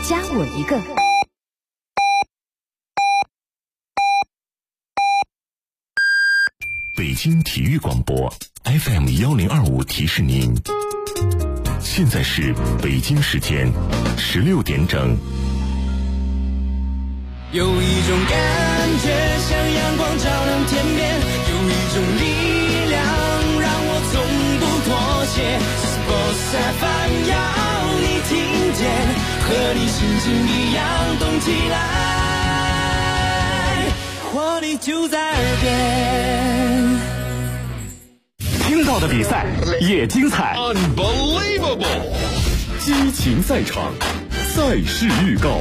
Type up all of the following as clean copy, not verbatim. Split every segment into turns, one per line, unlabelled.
加我一个。
北京体育广播 FM1025提示您，现在是北京时间16点整。
有一种感觉像阳光照亮天边，有一种力量让我从不妥协。Sports FM 要你听见，和你心情一样动起来，活力就在耳边。
听到的比赛也精彩
Unbelievable
激情赛场，赛事预告。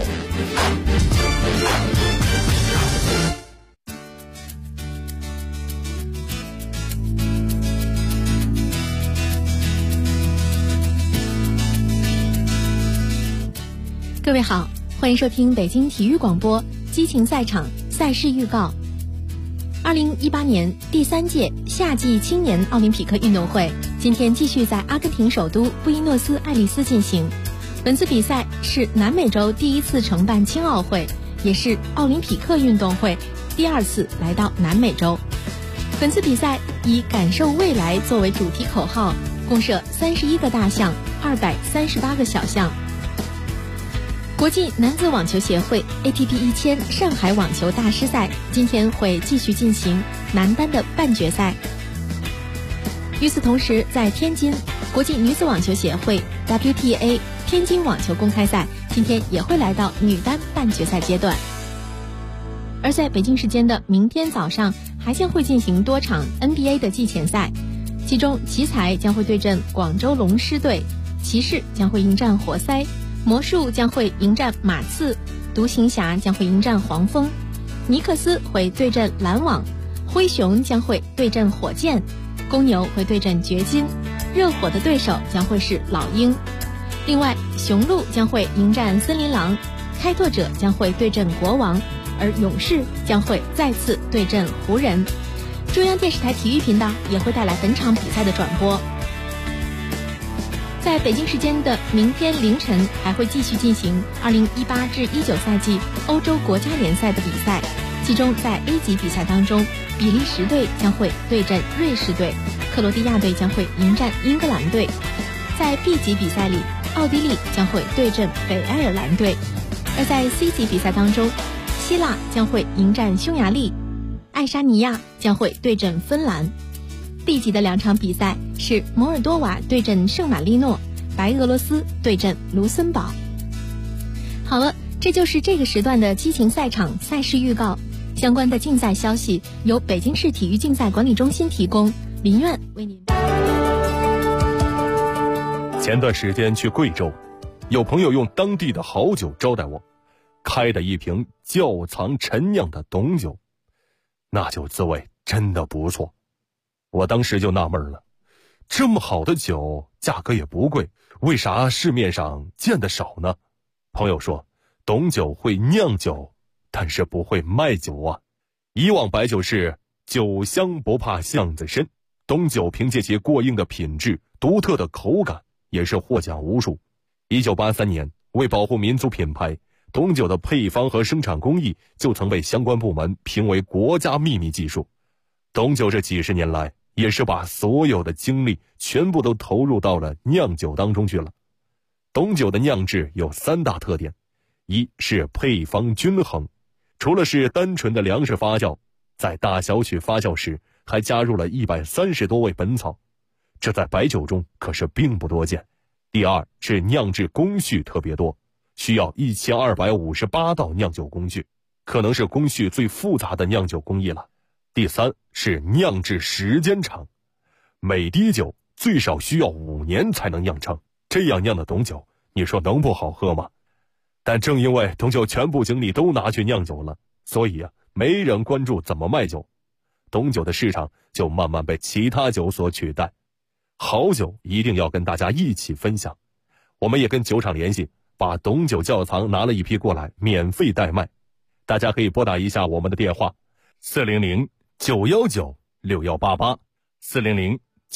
各位好，欢迎收听北京体育广播激情赛场赛事预告。2018年第3届夏季青年奥林匹克运动会今天继续在阿根廷首都布宜诺斯艾利斯进行。本次比赛是南美洲第一次承办青奥会，也是奥林匹克运动会第2次来到南美洲。本次比赛以感受未来作为主题口号，共设31个大项，238个小项。国际男子网球协会 ATP 1000上海网球大师赛今天会继续进行男单的半决赛。与此同时，在天津，国际女子网球协会 WTA 天津网球公开赛今天也会来到女单半决赛阶段。而在北京时间的明天早上，还将会进行多场 NBA 的季前赛，其中奇才将会对阵广州龙狮队，骑士将会迎战活塞，魔术将会迎战马刺，独行侠将会迎战黄蜂，尼克斯会对阵篮网，灰熊将会对阵火箭，公牛会对阵掘金，热火的对手将会是老鹰。另外，雄鹿将会迎战森林狼，开拓者将会对阵国王，而勇士将会再次对阵湖人。中央电视台体育频道也会带来本场比赛的转播。在北京时间的明天凌晨，还会继续进行2018至19赛季欧洲国家联赛的比赛，其中在 A 级比赛当中，比利时队将会对阵瑞士队，克罗地亚队将会迎战英格兰队。在 B 级比赛里，奥地利将会对阵北爱尔兰队，而在 C 级比赛当中，希腊将会迎战匈牙利，爱沙尼亚将会对阵芬兰。D 级的2场比赛是摩尔多瓦对阵圣马力诺，白俄罗斯对阵卢森堡。好了，这就是这个时段的激情赛场赛事预告。相关的竞赛消息由北京市体育竞赛管理中心提供，林苑为您。
前段时间去贵州，有朋友用当地的好酒招待我，开的一瓶窖藏陈酿的董酒，那酒滋味真的不错。我当时就纳闷了，这么好的酒价格也不贵，为啥市面上见得少呢？朋友说，董酒会酿酒，但是不会卖酒啊。以往白酒是酒香不怕巷子深，董酒凭借其过硬的品质、独特的口感，也是获奖无数。1983年，为保护民族品牌，董酒的配方和生产工艺就曾被相关部门评为国家秘密技术。董酒这几十年来，也是把所有的精力全部都投入到了酿酒当中去了。董酒的酿制有3大特点，一是配方均衡，除了是单纯的粮食发酵，在大小曲发酵时还加入了130多味本草，这在白酒中可是并不多见。第二是酿制工序特别多，需要1258道酿酒工序，可能是工序最复杂的酿酒工艺了。第三是酿制时间长，每滴酒最少需要5年才能酿成，这样酿的董酒，你说能不好喝吗？但正因为董酒全部精力都拿去酿酒了，所以没人关注怎么卖酒，董酒的市场就慢慢被其他酒所取代。好酒一定要跟大家一起分享，我们也跟酒厂联系，把董酒窖藏拿了一批过来，免费代卖。大家可以拨打一下我们的电话400-919-6188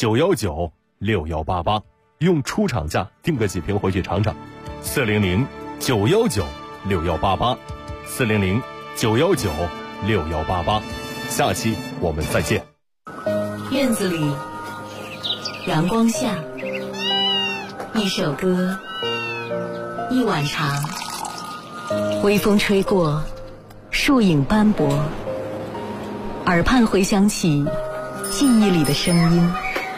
400-919-6188，用出厂价订个几瓶回去尝尝。400 9196188，400-9196188。下期我们再见。
院子里，阳光下，一首歌，一碗茶，微风吹过，树影斑驳，耳畔回响起记忆里的声音。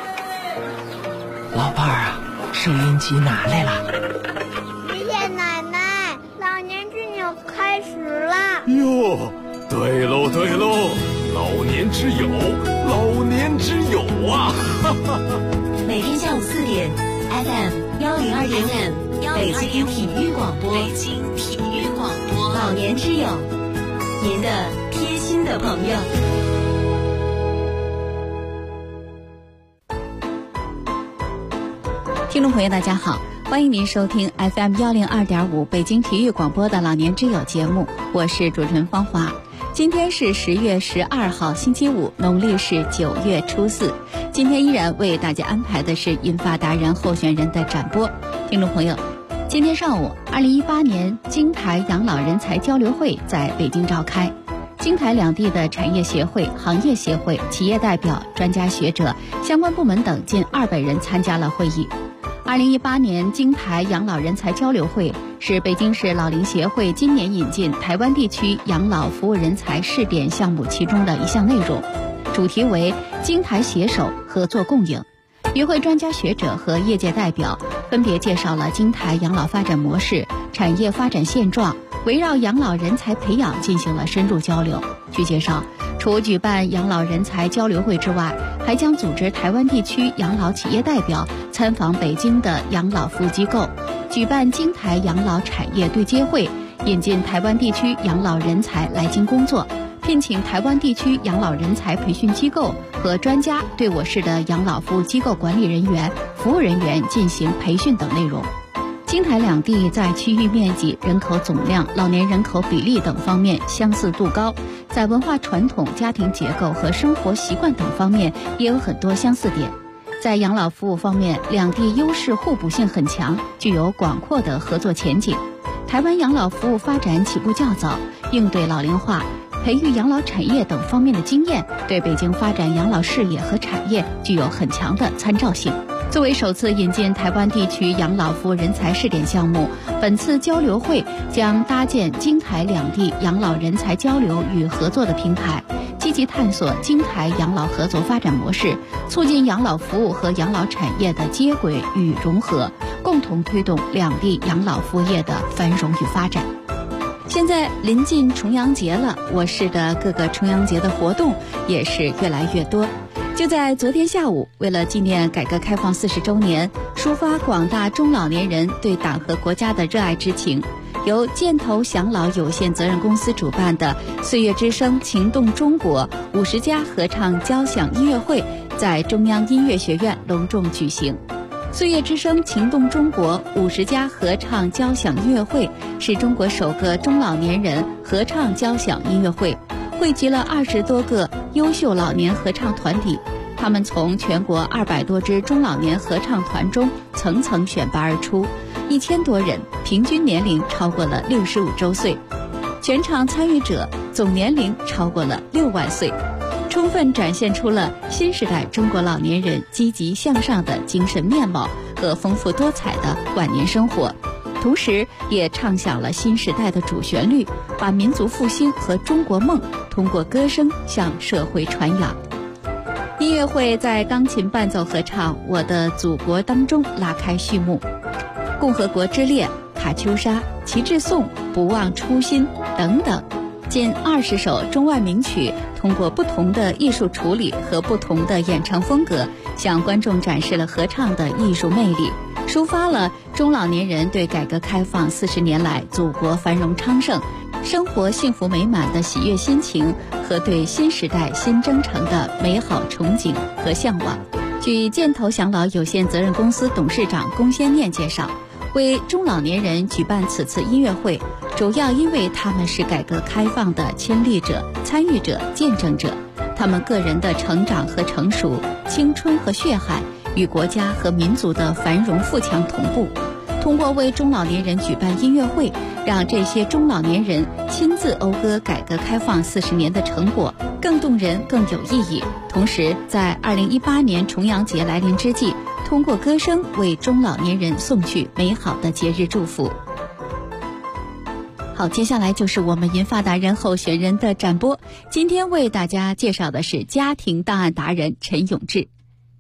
老伴儿啊，收音机拿来了。
谢谢奶奶，老年之友开始了。
哟，对喽对喽，老年之友，老年之友啊！
每天下午4点 ，FM 102.5，北京体育广播，老年之友，您的贴心的朋友。
听众朋友大家好，欢迎您收听 FM 102.5北京体育广播的老年之友节目，我是主持人芳华。今天是10月12号星期五，农历是9月初4。今天依然为大家安排的是银发达人候选人的展播。听众朋友，今天上午2018年京台养老人才交流会在北京召开，京台两地的产业协会、行业协会、企业代表、专家学者、相关部门等近200人参加了会议。2018年京台养老人才交流会是北京市老龄协会今年引进台湾地区养老服务人才试点项目其中的一项内容，主题为京台携手合作共赢。与会专家学者和业界代表分别介绍了京台养老发展模式、产业发展现状，围绕养老人才培养进行了深入交流。据介绍，除举办养老人才交流会之外，还将组织台湾地区养老企业代表参访北京的养老服务机构，举办京台养老产业对接会，引进台湾地区养老人才来京工作，聘请台湾地区养老人才培训机构和专家对我市的养老服务机构管理人员、服务人员进行培训等内容。京台两地在区域面积、人口总量、老年人口比例等方面相似度高，在文化传统、家庭结构和生活习惯等方面也有很多相似点。在养老服务方面，两地优势互补性很强，具有广阔的合作前景。台湾养老服务发展起步较早，应对老龄化、培育养老产业等方面的经验，对北京发展养老事业和产业具有很强的参照性。作为首次引进台湾地区养老服务人才试点项目，本次交流会将搭建京台两地养老人才交流与合作的平台，积极探索京台养老合作发展模式，促进养老服务和养老产业的接轨与融合，共同推动两地养老服务业的繁荣与发展。现在临近重阳节了，我市的各个重阳节的活动也是越来越多。就在昨天下午，为了纪念改革开放40周年，抒发广大中老年人对党和国家的热爱之情，由箭头享老有限责任公司主办的岁月之声情动中国50家合唱交响音乐会在中央音乐学院隆重举行。岁月之声情动中国50家合唱交响音乐会是中国首个中老年人合唱交响音乐会，汇集了20多个优秀老年合唱团体，他们从全国200多支中老年合唱团中层层选拔而出，1000多人，平均年龄超过了65周岁，全场参与者总年龄超过了6万岁，充分展现出了新时代中国老年人积极向上的精神面貌和丰富多彩的晚年生活，同时也唱响了新时代的主旋律，把民族复兴和中国梦通过歌声向社会传扬。音乐会在钢琴伴奏合唱《我的祖国》当中拉开序幕，共和国之恋、卡秋莎、旗帜颂、不忘初心等等近20首中外名曲，通过不同的艺术处理和不同的演唱风格，向观众展示了合唱的艺术魅力，抒发了中老年人对改革开放40年来祖国繁荣昌盛、生活幸福美满的喜悦心情和对新时代新征程的美好憧憬和向往。据箭头享老有限责任公司董事长龚先念介绍，为中老年人举办此次音乐会，主要因为他们是改革开放的亲历者、参与者、见证者，他们个人的成长和成熟、青春和血海与国家和民族的繁荣富强同步。 通过为中老年人举办音乐会，让这些中老年人亲自讴歌改革开放40年的成果，更动人更有意义。同时在2018年重阳节来临之际，通过歌声为中老年人送去美好的节日祝福。好，接下来就是我们银发达人候选人的展播。今天为大家介绍的是家庭档案达人陈永志。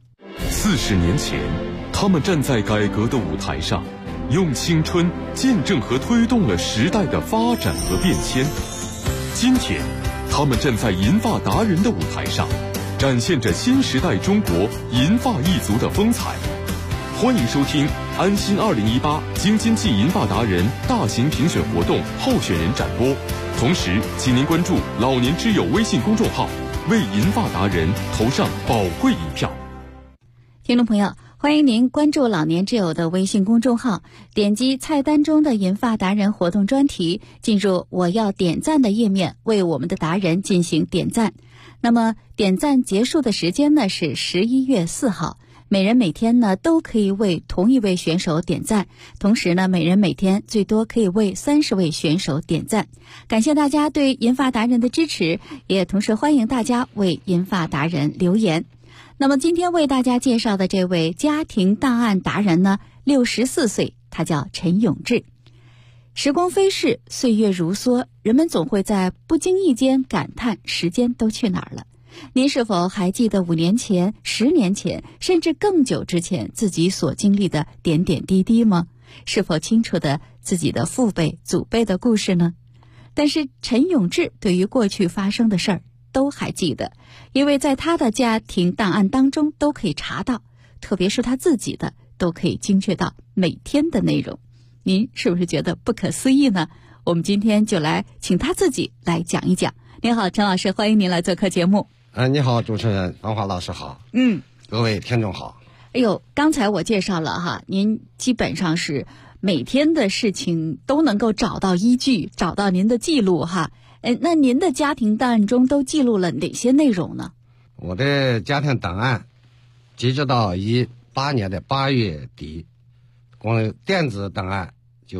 40年前，他们站在改革的舞台上，用青春见证和推动了时代的发展和变迁。今天，他们站在银发达人的舞台上，展现着新时代中国银发一族的风采。欢迎收听安心2018京津冀银发达人大型评选活动候选人展播，同时请您关注老年之友微信公众号，为银发达人投上宝贵一票。
听众朋友，欢迎您关注老年之友的微信公众号，点击菜单中的银发达人活动专题，进入我要点赞的页面，为我们的达人进行点赞。那么点赞结束的时间呢是11月4号。每人每天呢都可以为同一位选手点赞，同时呢每人每天最多可以为30位选手点赞。感谢大家对银发达人的支持，也同时欢迎大家为银发达人留言。那么今天为大家介绍的这位家庭档案达人呢，64岁，他叫陈永志。时光飞逝，岁月如梭，人们总会在不经意间感叹时间都去哪儿了。您是否还记得5年前、10年前，甚至更久之前自己所经历的点点滴滴吗？是否清楚的自己的父辈、祖辈的故事呢？但是陈永志对于过去发生的事儿都还记得，因为在他的家庭档案当中都可以查到，特别是他自己的都可以精确到每天的内容。您是不是觉得不可思议呢？我们今天就来请他自己来讲一讲。您好，陈老师，欢迎您来做客节目。
你好，主持人王华老师好。各位听众好。
哎呦，刚才我介绍了哈，您基本上是每天的事情都能够找到依据，找到您的记录哈。那您的家庭档案中都记录了哪些内容呢？
我的家庭档案截止到18年的8月底，光电子档案就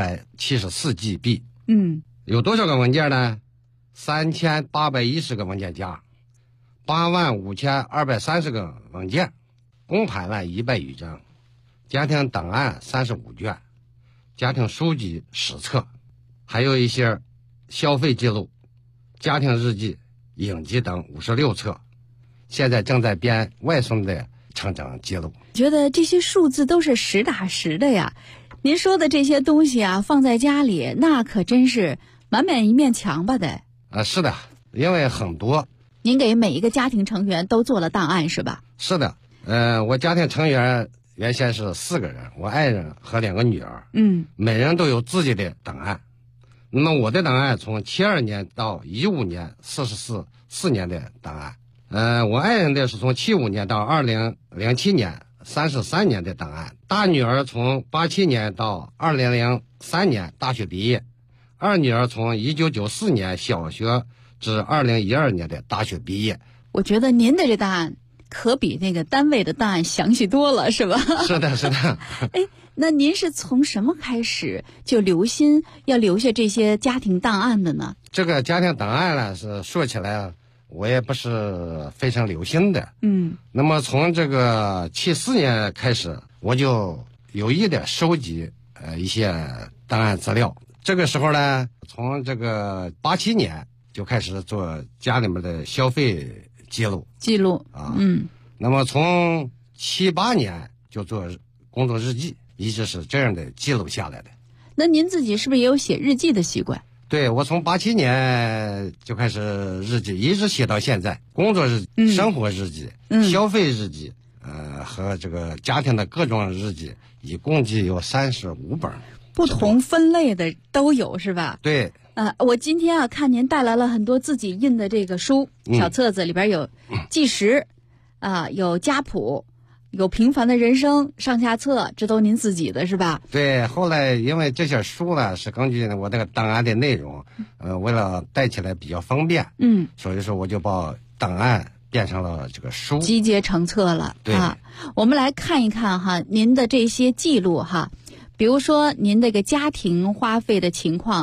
374 GB。有多少个文件呢？3810个文件夹，85230个文件，公盘案100余张，家庭档案35卷，家庭书籍10册，还有一些消费记录、家庭日记、影集等56册。现在正在编外送的成长记录。
觉得这些数字都是实打实的呀。您说的这些东西啊，放在家里那可真是满满一面墙吧得。
是的，因为很多。
您给每一个家庭成员都做了档案是吧？
是的，我家庭成员原先是4个人，我爱人和2个女儿，每人都有自己的档案。那么我的档案从72年到15年4年的档案，我爱人的是从75年到2007年33年的档案。大女儿从87年到2003年大学毕业，二女儿从1994年小学至2012年的大学毕业。
我觉得您的这档案可比那个单位的档案详细多了，是吧？
是的，是的。
那您是从什么开始就留心要留下这些家庭档案的呢？
这个家庭档案呢，是说起来我也不是非常留心的。那么从这个74年开始，我就有意的收集一些档案资料。这个时候呢，从这个87年就开始做家里面的消费记录啊。那么从78年就做工作日记，一直是这样的记录下来的。
那您自己是不是也有写日记的习惯？
对，我从87年就开始日记，一直写到现在。工作日记、生活日记、消费日记，和这个家庭的各种日记，一共计有35本。
不同分类的都有是吧？
对。
我今天看您带来了很多自己印的这个书，小册子里边有纪实，有家谱，有平凡的人生上下册，这都您自己的是吧？
对，后来因为这些书呢是根据我这个档案的内容，为了带起来比较方便，所以说我就把档案变成了这个书，
集结成册了。
对，
我们来看一看哈，您的这些记录哈， 比如说您这个家庭花费的情况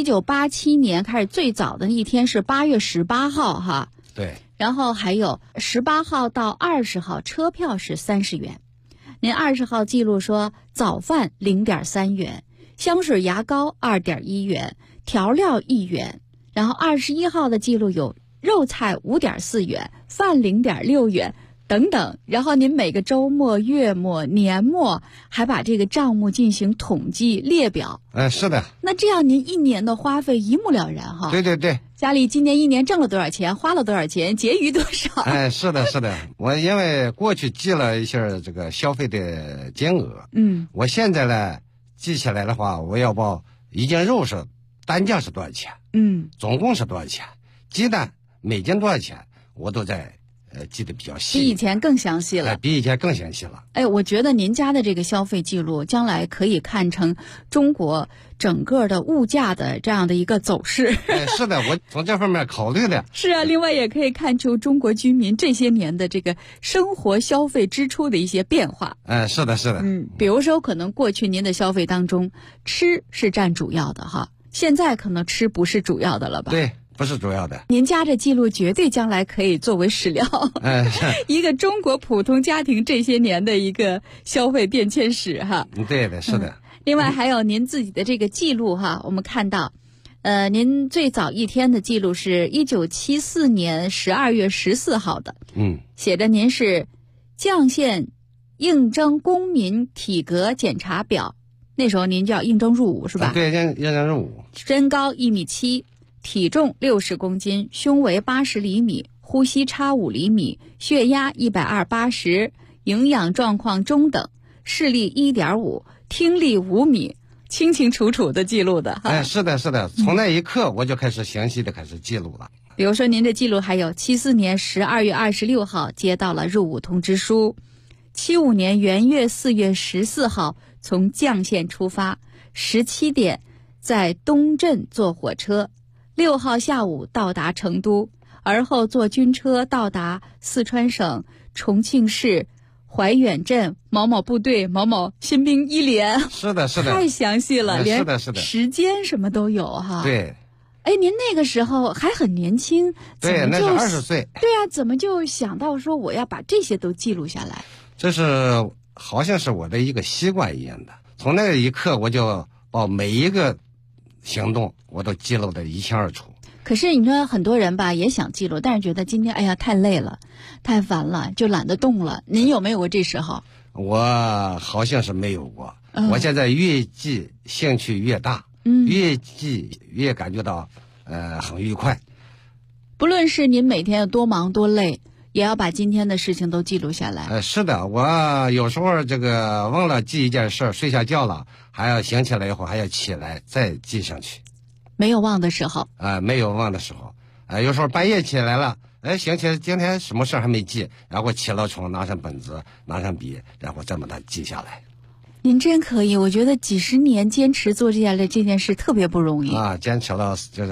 ，1987年开始最早的一天是8月18号哈。
对。
然后还有18号到20号车票是30元。您20号记录说早饭0.3元，香水牙膏2.1元，调料1元。然后21号的记录有肉菜5.4元，饭0.6元等等。然后您每个周末、月末、年末还把这个账目进行统计列表。
是的。
那这样您一年的花费一目了然哈。
对对对。
家里今年一年挣了多少钱，花了多少钱，结余多少？
是的，是的。我因为过去记了一下这个消费的金额，我现在呢记起来的话，我要报一斤肉是单价是多少钱，总共是多少钱，鸡蛋每斤多少钱，我都在记得比较细，
比以前更详细了。
比以前更详细了。
我觉得您家的这个消费记录，将来可以看成中国整个的物价的这样的一个走势。
是的，我从这方面考虑的。
是啊，另外也可以看出中国居民这些年的这个生活消费支出的一些变化。
是的，是的。
比如说可能过去您的消费当中，吃是占主要的哈，现在可能吃不是主要的了吧？
对。不是主要的。
您家这记录绝对将来可以作为史料，一个中国普通家庭这些年的一个消费变迁史哈。
对的，是的。
另外还有您自己的这个记录哈，我们看到，您最早一天的记录是1974年12月14号的，写着您是绛县应征公民体格检查表，那时候您叫应征入伍是吧？
对，应征入伍。
身高1.7米。体重60公斤，胸围80厘米，呼吸差5厘米，血压120/80，营养状况中等，视力1.5，听力5米，清清楚楚的记录的哈。
是的，是的，从那一刻我就开始详细的开始记录了。
比如说您的记录还有74年12月26号接到了入伍通知书，75年元月4月14号从绛县出发，17点在东镇坐火车，6号下午到达成都，而后坐军车到达四川省重庆市怀远镇某某部队某某新兵一连。
是的，是的，
太详细了，连
是的，是的，
时间什么都有哈。
对。
您那个时候还很年轻，
对，那是20岁。
对啊，怎么就想到说我要把这些都记录下来？
这是好像是我的一个习惯一样的，从那一刻我就把每一个行动我都记录得一清二楚。
可是你说很多人吧也想记录，但是觉得今天太累了，太烦了，就懒得动了。您有没有过这时候？
我好像是没有过。我现在越记兴趣越大，越记越感觉到很愉快。
不论是您每天有多忙多累，也要把今天的事情都记录下来。
是的，我有时候这个忘了记一件事，睡下觉了，还要醒起来以后还要起来再记上去。
没有忘的时候。
没有忘的时候。有时候半夜起来了，想起来今天什么事还没记，然后起了床，拿上本子，拿上笔，然后这么的记下来。
您真可以，我觉得几十年坚持做这件事特别不容易
坚持了就是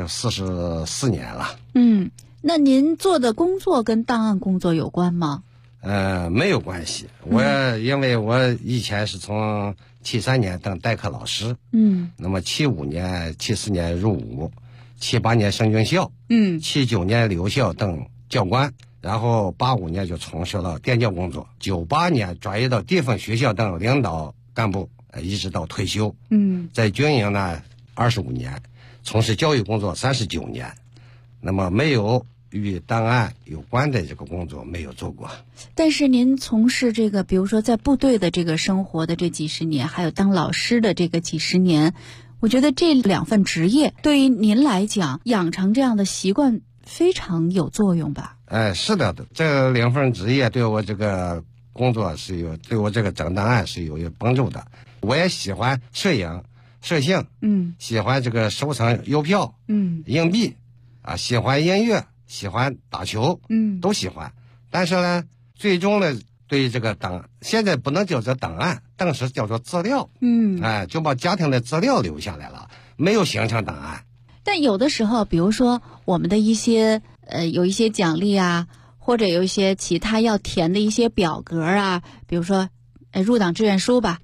44年了。
那您做的工作跟档案工作有关吗？
没有关系。因为我以前是从73年当代课老师，那么75年、74年入伍，78年升军校，79年留校当教官，然后85年就从事了电教工作，98年转业到地方学校当领导干部，一直到退休。在军营呢25年，从事教育工作39年，那么没有与档案有关的这个工作没有做过。
但是您从事这个比如说在部队的这个生活的这几十年，还有当老师的这个几十年，我觉得这2份职业对于您来讲养成这样的习惯非常有作用吧？
是的，这2份职业对我这个工作对我这个整档案是有帮助的。我也喜欢摄影摄像，喜欢这个收藏邮票，硬币喜欢音乐，喜欢打球，都喜欢。但是呢，最终呢，对这个现在不能叫做档案，当时叫做资料，就把家庭的资料留下来了，没有形成档案。
但有的时候，比如说我们的一些有一些奖励啊，或者有一些其他要填的一些表格啊，比如说入党志愿书吧，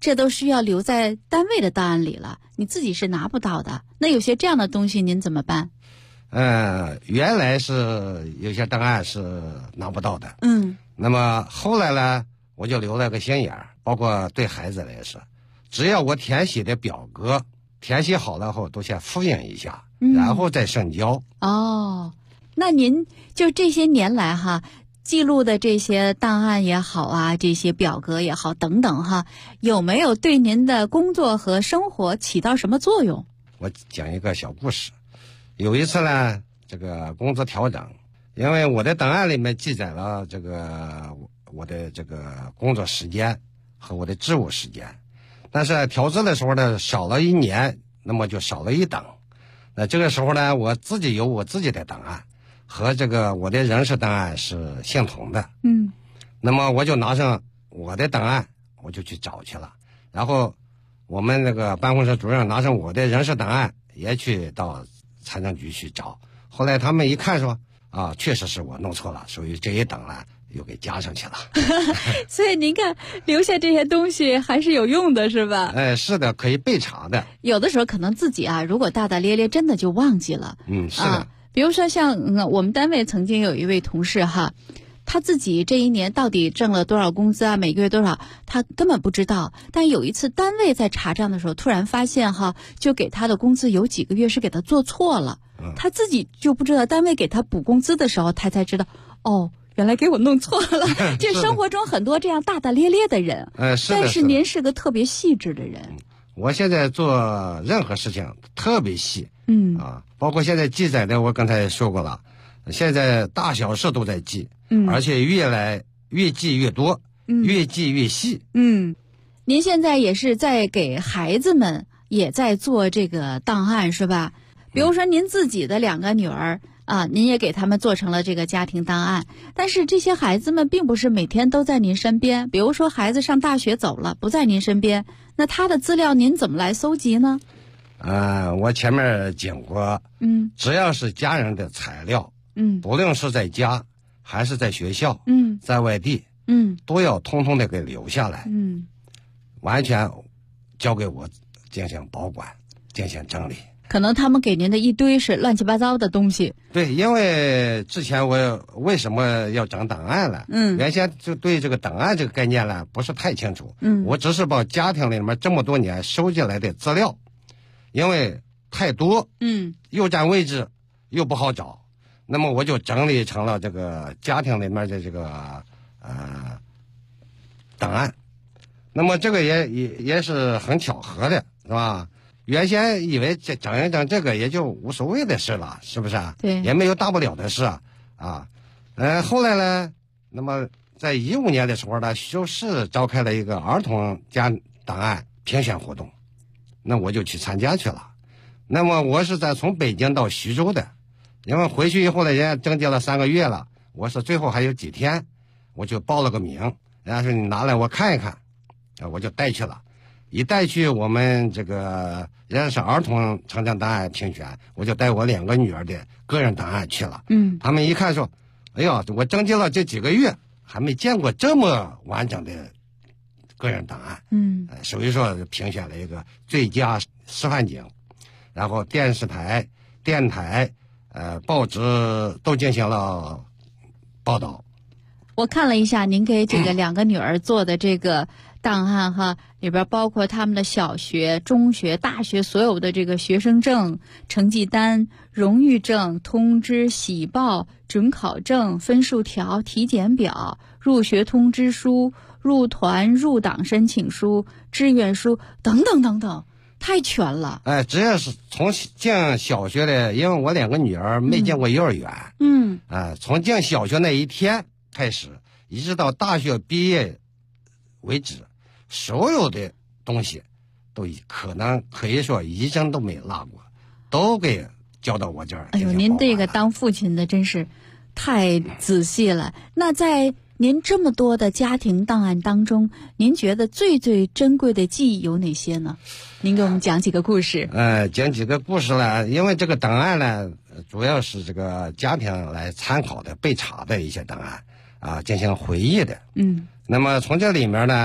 这都需要留在单位的档案里了，你自己是拿不到的。那有些这样的东西您怎么办？
原来是有些档案是拿不到的。那么后来呢，我就留了个心眼儿，包括对孩子也是，只要我填写的表格填写好了后，都先复印一下，然后再上交。
那您就这些年来哈，记录的这些档案也好啊，这些表格也好等等哈，有没有对您的工作和生活起到什么作用？
我讲一个小故事。有一次呢，这个工资调整，因为我的档案里面记载了这个我的这个工作时间和我的职务时间，但是调资的时候呢，少了1年，那么就少了1等。那这个时候呢，我自己有我自己的档案，和这个我的人事档案是相同的。那么我就拿上我的档案，我就去找去了。然后我们那个办公室主任拿上我的人事档案，也去到财政局去找。后来他们一看说，确实是我弄错了，所以这一等了又给加上去了。
所以您看，留下这些东西还是有用的，是吧？
是的，可以备查的。
有的时候可能自己如果大大咧咧，真的就忘记了。
是的。
比如说像我们单位曾经有一位同事哈，他自己这一年到底挣了多少工资啊，每个月多少，他根本不知道。但有一次单位在查账的时候，突然发现哈，就给他的工资有几个月是给他做错了，他自己就不知道，单位给他补工资的时候，他才知道，原来给我弄错了。就生活中很多这样大大咧咧的人，但是您是个特别细致的人。
我现在做任何事情特别细，包括现在记载的，我刚才说过了，现在大小事都在记，而且越记越多，越记越细。
您现在也是在给孩子们也在做这个档案是吧？比如说您自己的2个女儿您也给他们做成了这个家庭档案，但是这些孩子们并不是每天都在您身边。比如说孩子上大学走了，不在您身边，那他的资料您怎么来搜集呢？
我前面讲过，只要是家人的材料，不论是在家还是在学校，在外地，都要通通的给留下来，完全交给我进行保管，进行整理。
可能他们给您的一堆是乱七八糟的东西。
对，因为之前我为什么要整档案了？原先就对这个档案这个概念呢不是太清楚。我只是把家庭里面这么多年收集来的资料，因为太多，又占位置又不好找，那么我就整理成了这个家庭里面的这个档案。那么这个也是很巧合的，是吧？原先以为整一整这个也就无所谓的事了，是不是啊？
对，
也没有大不了的事后来呢，那么在15年的时候呢，修市召开了一个儿童家档案评选活动，那我就去参加去了。那么我是从北京到徐州的，因为回去以后呢，人家征集了3个月了，我是最后还有几天，我就报了个名，人家说你拿来我看一看，我就带去了。一带去我们这个人家是儿童成长档案评选，我就带我2个女儿的个人档案去了。他们一看说，哎呀，我征集了这几个月，还没见过这么完整的个人档案。属于说评选了一个最佳示范景，然后电视台、电台、报纸都进行了报道。
我看了一下您给这个2个女儿做的这个档案哈，里边包括他们的小学、中学、大学所有的这个学生证、成绩单、荣誉证、通知、喜报、准考证、分数条、体检表、入学通知书、入团入党申请书、志愿书等等等等，太全了。
只要是从进小学的，因为我2个女儿没进过幼儿园，从进小学那一天开始，一直到大学毕业为止，所有的东西都可以说一针都没落过，都给交到我这儿。
哎呦，您这个当父亲的真是太仔细了。那在您这么多的家庭档案当中，您觉得最最珍贵的记忆有哪些呢？您给我们讲几个故事。
讲几个故事呢，因为这个档案呢，主要是这个家庭来参考的、备查的一些档案进行回忆的。那么从这里面呢，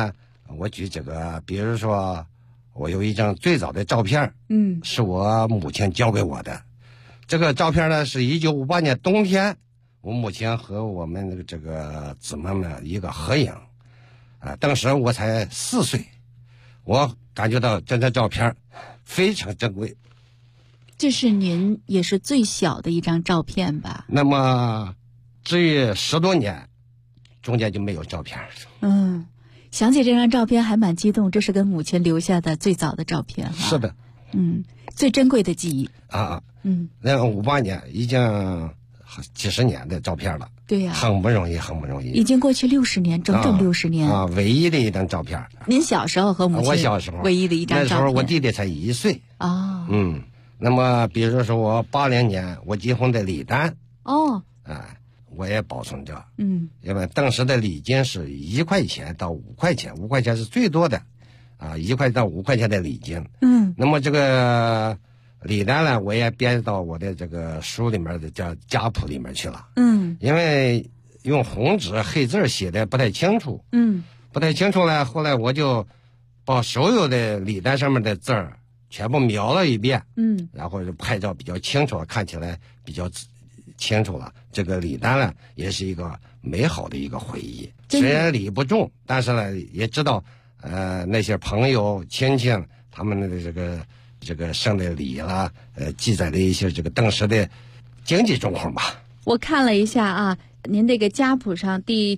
我举这个，比如说我有一张最早的照片，是我母亲交给我的。这个照片呢是1958年冬天，我母亲和我们这个姊妹们一个合影，当时我才4岁，我感觉到这张照片非常珍贵。
这是您也是最小的一张照片吧？
那么至于10多年，中间就没有照片。
想起这张照片还蛮激动，这是跟母亲留下的最早的照片。
是的。
最珍贵的记忆。
那58年已经几十年的照片了。
对呀，
很不容易。
已经过去60年，整整60年。
唯一的一张照片。
您小时候和母亲？
我小时候
唯一的一张照片。
那时候我弟弟才1岁。那么比如说我80年我结婚的礼单。我也保存着。因为当时的礼金是1块钱到5块钱，5块钱是最多的，1块到5块钱的礼金。那么这个礼单呢，我也编到我的这个书里面的叫家谱里面去了。因为用红纸黑字写的不太清楚。不太清楚了，后来我就把所有的礼单上面的字儿全部描了一遍。然后就拍照比较清楚，看起来比较清楚了。这个礼单呢，也是一个美好的一个回忆。虽然礼不重，但是呢，也知道那些朋友亲戚他们的这个生的礼啦，记载的一些这个当时的经济状况吧。
我看了一下啊，您这个家谱上第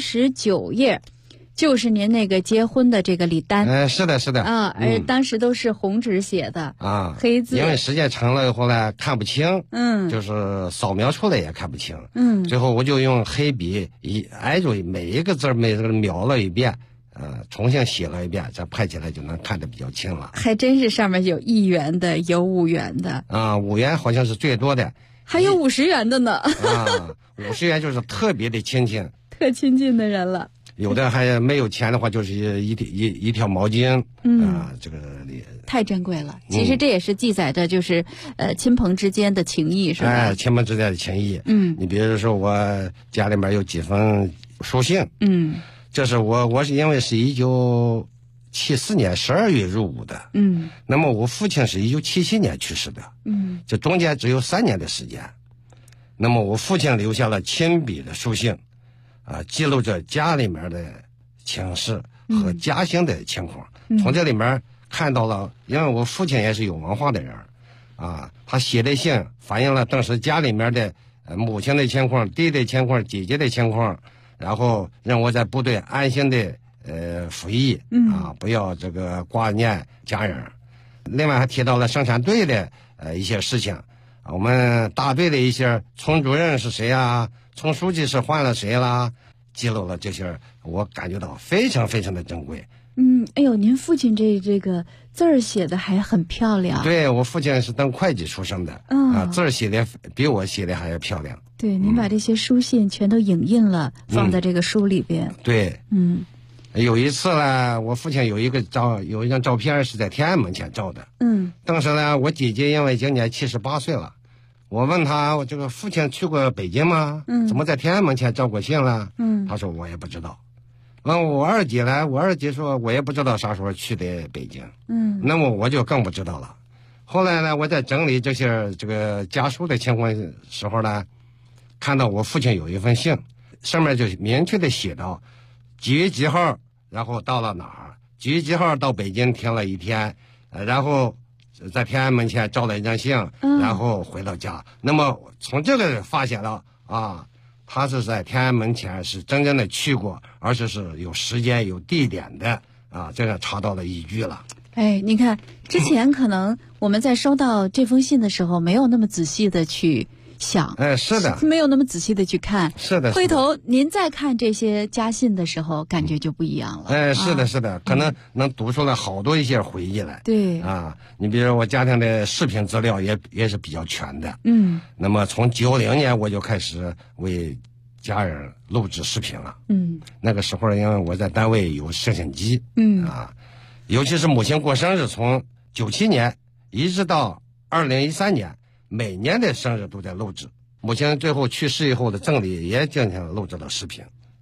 79页。就是您那个结婚的这个礼单。
是的
而当时都是红纸写的黑字，
因为时间长了以后呢看不清，就是扫描出来也看不清，最后我就用黑笔挨着每一个字描了一遍，重新写了一遍，这拍起来就能看得比较清了。
还真是上面有1元的，有5元的
5元好像是最多的，
还有50元的呢。
50元就是特别的亲近，
特亲近的人了。
有的还没有钱的话，就是一条毛巾。这个
太珍贵了。其实这也是记载着就是亲朋之间的情谊，是吧？
亲朋之间的情谊。你比如说我家里面有几封书信。这是我是因为是1974年12月入伍的。那么我父亲是1977年去世的。这中间只有3年的时间。那么我父亲留下了亲笔的书信。记录着家里面的情事和家乡的情况。从这里面看到了，因为我父亲也是有文化的人他写的信反映了当时家里面的母亲的情况、弟的情况、姐姐的情况，然后让我在部队安心的服役不要这个挂念家人。另外还提到了生产队的一些事情，我们大队的一些村主任是谁啊，村书记是换了谁啦，记录了这些，我感觉到非常非常的珍贵。
哎呦，您父亲这个字儿写的还很漂亮。
对，我父亲是当会计出身的，字儿写的比我写的还要漂亮。
对，您把这些书信全都影印了，放在这个书里边。
对，有一次呢，我父亲有一张照片是在天安门前照的。当时呢，我姐姐因为今年78岁了。我问他，我这个父亲去过北京吗？怎么在天安门前照过信了？他说我也不知道。问我二姐来，我二姐说我也不知道啥时候去的北京。那么我就更不知道了。后来呢，我在整理这些这个家书的情况时候呢，看到我父亲有一份信，上面就明确的写到几月几号，然后到了哪儿，几月几号到北京停了1天，然后在天安门前照了一张相，然后回到家。那么从这个发现了他是在天安门前是真正的去过，而且是有时间有地点的这样查到了依据了。
你看之前可能我们在收到这封信的时候没有那么仔细的去想，
是的，
没有那么仔细的去看，
是的。
回头您再看这些家信的时候，感觉就不一样了。
是的，可能能读出来好多一些回忆来。
对
你比如我家庭的视频资料也是比较全的。那么从90年我就开始为家人录制视频了。那个时候因为我在单位有摄像机。尤其是母亲过生日，从97年一直到2013年。每年的生日都在录制，母亲最后去世以后的赠礼也进行录制了视频。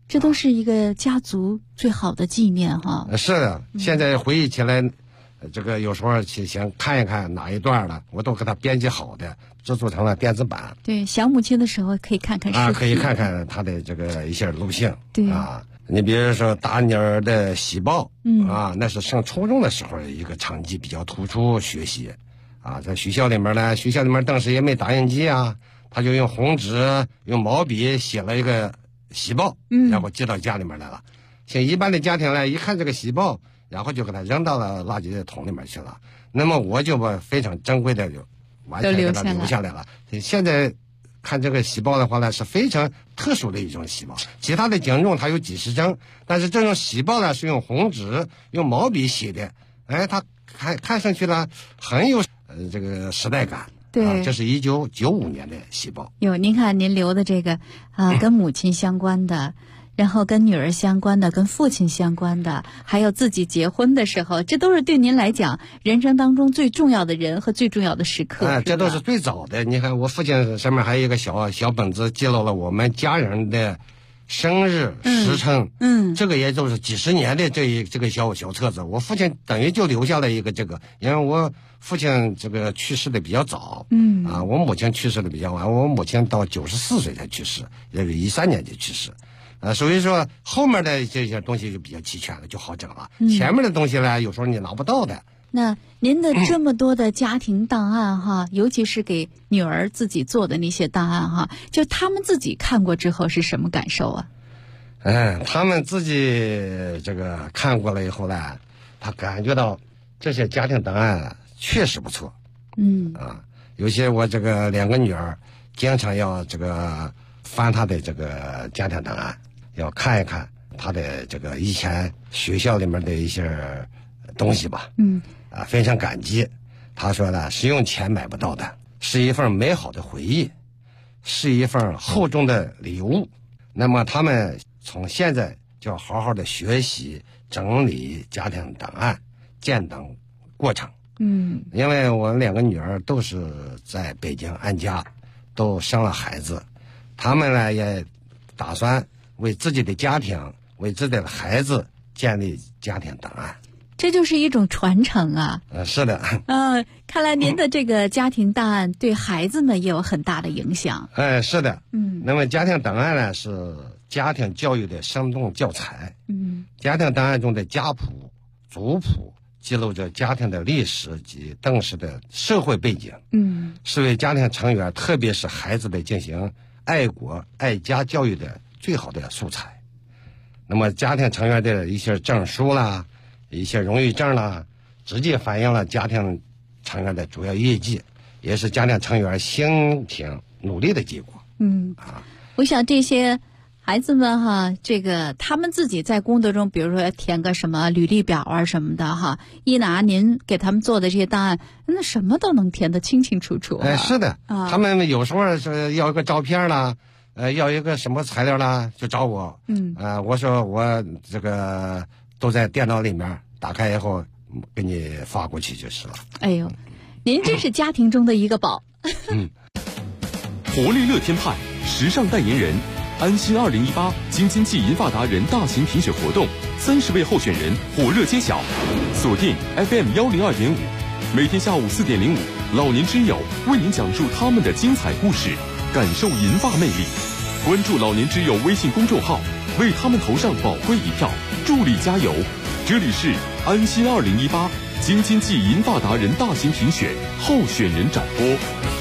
这都是一个家族最好的纪念哈。
是的，现在回忆起来，这个有时候想看一看哪一段了，我都给他编辑好的，制作成了电子版。
对，想母亲的时候可以看看视频
可以看看他的这个一些录像。
对
你比如说打女儿的喜报，那是上初中的时候一个成绩比较突出，学习在学校里面呢，学校里面当时也没打印机他就用红纸用毛笔写了一个喜报，然后寄到家里面来了。像一般的家庭呢，一看这个喜报，然后就给它扔到了垃圾桶里面去了。那么我就把非常珍贵的就完全给它留下来了。现在看这个喜报的话呢，是非常特殊的一种喜报，其他的警钟它有几十张，但是这种喜报呢是用红纸用毛笔写的，它看上去呢很有这个时代感。
对，
这是1995年的喜报。
您看您留的这个跟母亲相关的，然后跟女儿相关的，跟父亲相关的，还有自己结婚的时候，这都是对您来讲人生当中最重要的人和最重要的时刻。
这都是最早的。你看我父亲上面还有一个小本子，记录了我们家人的生日时辰。这个也就是几十年的这个小册子。我父亲等于就留下了一个这个，因为我父亲这个去世的比较早。我母亲去世的比较晚，我母亲到94岁才去世，也是13年就去世。所以说后面的这些东西就比较齐全了，就好整了。前面的东西呢，有时候你拿不到的。
那您的这么多的家庭档案尤其是给女儿自己做的那些档案就他们自己看过之后是什么感受啊？
他们自己这个看过了以后呢，他感觉到这些家庭档案确实不错。有些我这个2个女儿经常要这个翻她的这个家庭档案，要看一看她的这个以前学校里面的一些东西吧。非常感激。他说呢，是用钱买不到的，是一份美好的回忆，是一份厚重的礼物。那么他们从现在就要好好的学习整理家庭档案建档过程。因为我2个女儿都是在北京安家，都生了孩子，他们呢也打算为自己的家庭为自己的孩子建立家庭档案。
这就是一种传承
是的。
看来您的这个家庭档案对孩子们也有很大的影响。
是的。那么家庭档案呢是家庭教育的生动教材。家庭档案中的家谱、族谱记录着家庭的历史及当时的社会背景。是为家庭成员，特别是孩子的进行爱国爱家教育的最好的素材。那么家庭成员的一些证书啦，一些荣誉证啦，直接反映了家庭成员的主要业绩，也是家庭成员辛勤努力的结果。
我想这些孩子们这个他们自己在工作中，比如说填个什么履历表什么的一拿您给他们做的这些档案，那什么都能填得清清楚楚。
是的。他们有时候是要一个照片啦，要一个什么材料啦，就找我。我说我这个都在电脑里面，打开以后给你发过去就是了。
哎呦，您真是家庭中的一个宝。
活力乐天派时尚代言人，安心2018京津冀银发达人大型评选活动，30位候选人火热揭晓。锁定 FM 102.5，每天下午4点05，老年之友为您讲述他们的精彩故事，感受银发魅力。关注老年之友微信公众号，为他们投上宝贵一票，助力加油。这里是安心2018京津冀银发达人大型评选候选人展播。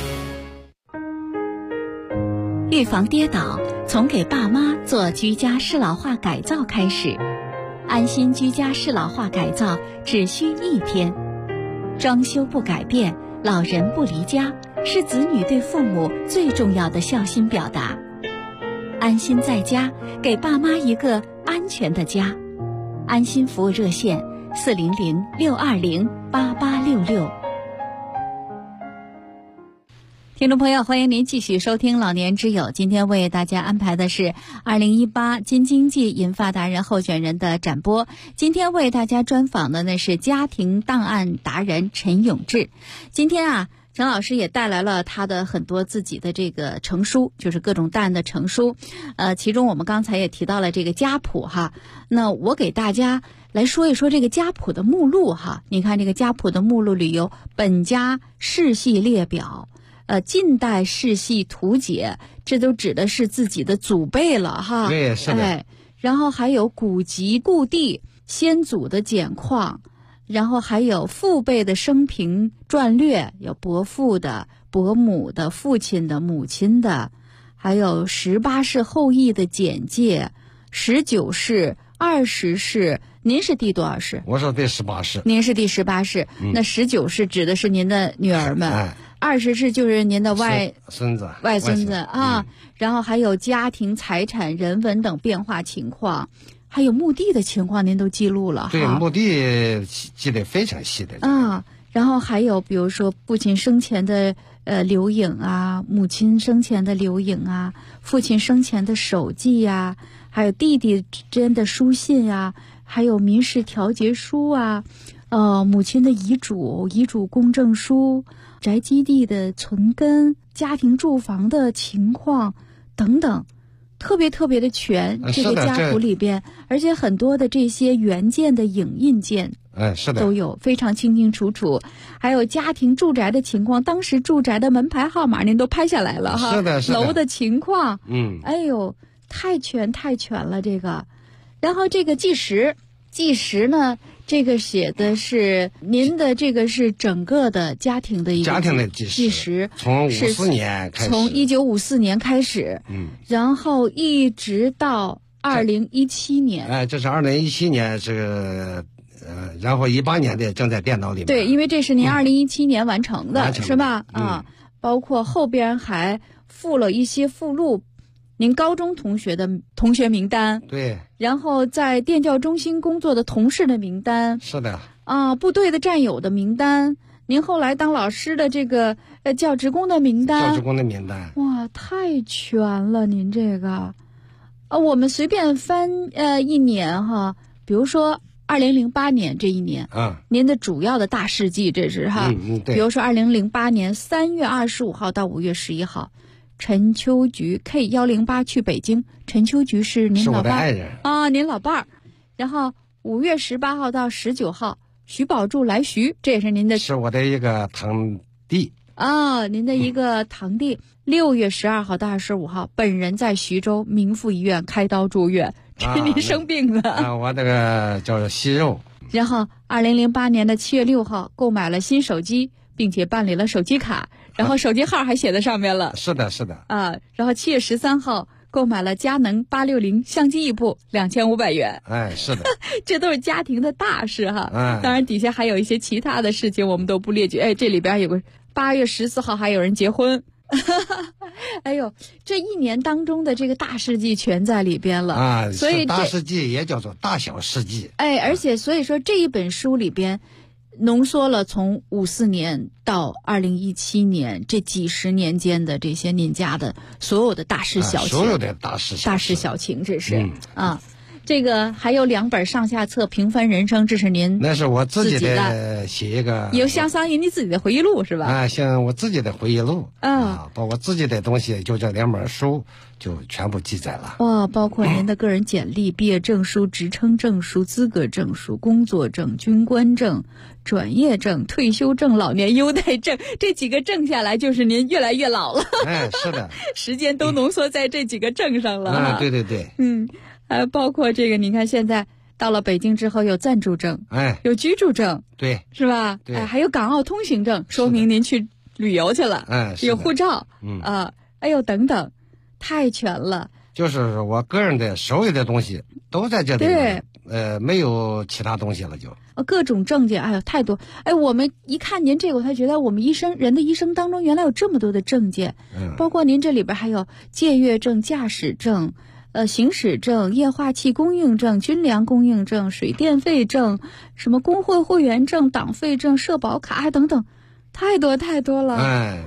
预防跌倒，从给爸妈做居家适老化改造开始。安心居家适老化改造只需1天，装修不改变，老人不离家，是子女对父母最重要的孝心表达。安心在家，给爸妈一个安全的家。安心服务热线400-620-8866。
听众朋友，欢迎您继续收听老年之友。今天为大家安排的是2018京津冀银发达人候选人的展播。今天为大家专访的呢是家庭档案达人陈永志。今天陈老师也带来了他的很多自己的这个成书，就是各种档案的成书。其中我们刚才也提到了这个家谱哈，那我给大家来说一说这个家谱的目录哈。你看这个家谱的目录里有本家世系列表，近代世系图解，这都指的是自己的祖辈了哈。
对，是的。
然后还有古籍故地、先祖的简况。然后还有父辈的生平传略，有伯父的、伯母的、父亲的、母亲的，还有18世后裔的简介，19世、20世。您是第多少世？
我是第18世。
您是第18世。那19世指的是您的女儿们，20世就是您的外孙子啊。然后还有家庭、财产、人文等变化情况。还有墓地的情况您都记录了哈。
对，墓地记得非常细的
啊。然后还有比如说父亲生前的留影啊，母亲生前的留影啊，父亲生前的手记呀，还有弟弟之间的书信呀，还有民事调解书啊，母亲的遗嘱公证书，宅基地的存根，家庭住房的情况等等。特别特别的全，这个家谱里边，而且很多的这些原件的影印件，
是的，
都有非常清清楚楚。还有家庭住宅的情况，当时住宅的门牌号码您都拍下来了哈。
是的，
楼的情况，哎呦，太全了这个。然后这个计时呢，这个写的是您的这个是整个的家庭的一个计时，
从54年开始，
从1954年开始，然后一直到2017年。
这是2017年这个然后18年的正在电脑里面。
对，因为这是您2017年完成的，是吧？包括后边还附了一些附录。您高中同学的同学名单，
对，
然后在电教中心工作的同事的名单，
是的，
部队的战友的名单，您后来当老师的这个教职工的名单，哇，太全了，您这个，我们随便翻一年哈，比如说2008年这一年，您的主要的大事记这是哈，
对，
比如说2008年3月25号到5月11号。陈秋菊 K108 去北京，陈秋菊是您老伴儿，
是我的爱人
啊，您老伴儿。然后5月18号到19号，徐宝柱来徐，这也是您的，
是我的一个堂弟
啊，您的一个堂弟。6月12号到25号，本人在徐州民妇医院开刀住院，这是您生病了
我这个叫息肉。
然后2008年的7月6号购买了新手机，并且办理了手机卡。然后手机号还写在上面了，
是的
然后7月13号购买了佳能860相机一部，2500元，
是的
这都是家庭的大事哈，当然底下还有一些其他的事情我们都不列举，这里边有个8月14号还有人结婚哎呦，这一年当中的这个大事记全在里边了所以
大事记也叫做大小事记，
而且所以说这一本书里边浓缩了从54年到2017年这几十年间的这些您家的所有的大事小情，
所有的大事
小情，这是这个还有2本上下册平凡人生，这是您
那是我自己的写一个，
有相当于你自己的回忆录是吧？
像我自己的回忆录把我自己的东西就这2本书就全部记载了。
哇，包括您的个人简历、毕业证书、职称证书、资格证书、工作证、军官证、转业证、退休证、老年优待证，这几个证下来就是您越来越老了。
是的，
时间都浓缩在这几个证上了。
对，
包括这个，你看现在到了北京之后有暂住证，有居住证，
对，
是吧？
对，
还有港澳通行证，说明您去旅游去了，有护照，等等，太全了。
就是我个人的所有的东西都在这里面，没有其他东西了就。
各种证件，太多。我们一看您这个，我才觉得我们人的一生当中原来有这么多的证件，包括您这里边还有借阅证、驾驶证。行驶证、液化气供应证、军粮供应证、水电费证、什么工会会员证、党费证、社保卡等等，太多了。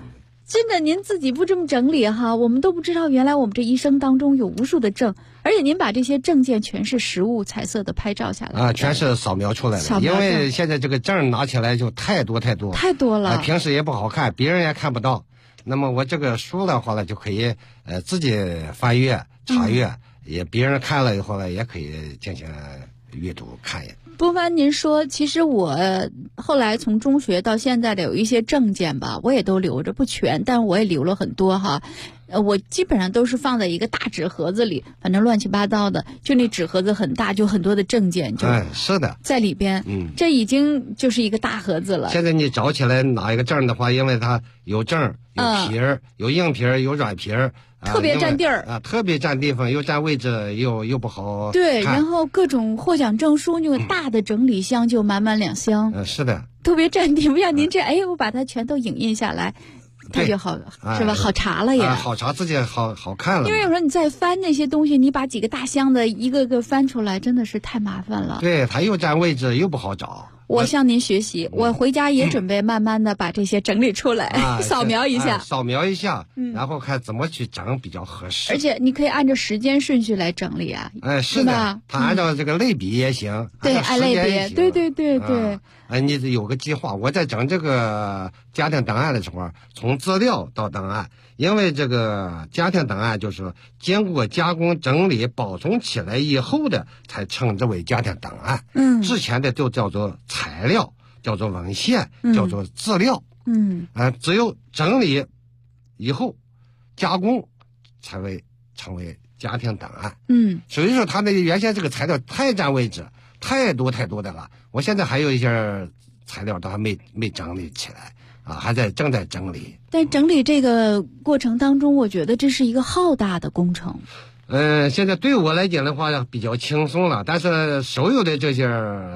真的，您自己不这么整理哈，我们都不知道原来我们这一生当中有无数的证，而且您把这些证件全是实物彩色的拍照下来
全是扫描出来的。因为现在这个证拿起来就太多
了，
平时也不好看，别人也看不到。那么我这个书的话呢，就可以自己翻阅查阅，也别人看了以后呢，也可以进行阅读看一眼。
不瞒您说，其实我后来从中学到现在的有一些证件吧，我也都留着，不全，但我也留了很多哈。我基本上都是放在一个大纸盒子里，反正乱七八糟的，就那纸盒子很大，就很多的证件，
是的，
在里边。这已经就是一个大盒子了。
现在你找起来哪一个证的话，因为它有证、有皮儿、有硬皮儿、有软皮儿。
特别占地儿
特别占地方，又占位置，又不好看。
对，然后各种获奖证书，那种大的整理箱就满满2箱。
是的，
特别占地，不像您这，我把它全都影印下来，它就好，是吧？好查了也。
好查，自己好看了。
因为有时候你再翻那些东西，你把几个大箱的一个个翻出来，真的是太麻烦了。
对，它又占位置，又不好找。
我向您学习，我回家也准备慢慢的把这些整理出来，扫描一下，
然后看怎么去整比较合适。
而且你可以按照时间顺序来整理啊。
是的，它按照这个类比也行。
对，按类别，对。
你有个计划。我在整这个家庭档案的时候，从资料到档案，因为这个家庭档案就是经过加工、整理、保存起来以后的，才称之为家庭档案。之前的就叫做材料，叫做文献，叫做资料。只有整理以后加工，才会成为家庭档案。所以说它的原先这个材料太占位置，太多的了。我现在还有一些材料都还没整理起来正在整理。
在整理这个过程当中，我觉得这是一个浩大的工程。
现在对我来讲的话比较轻松了，但是所有的这些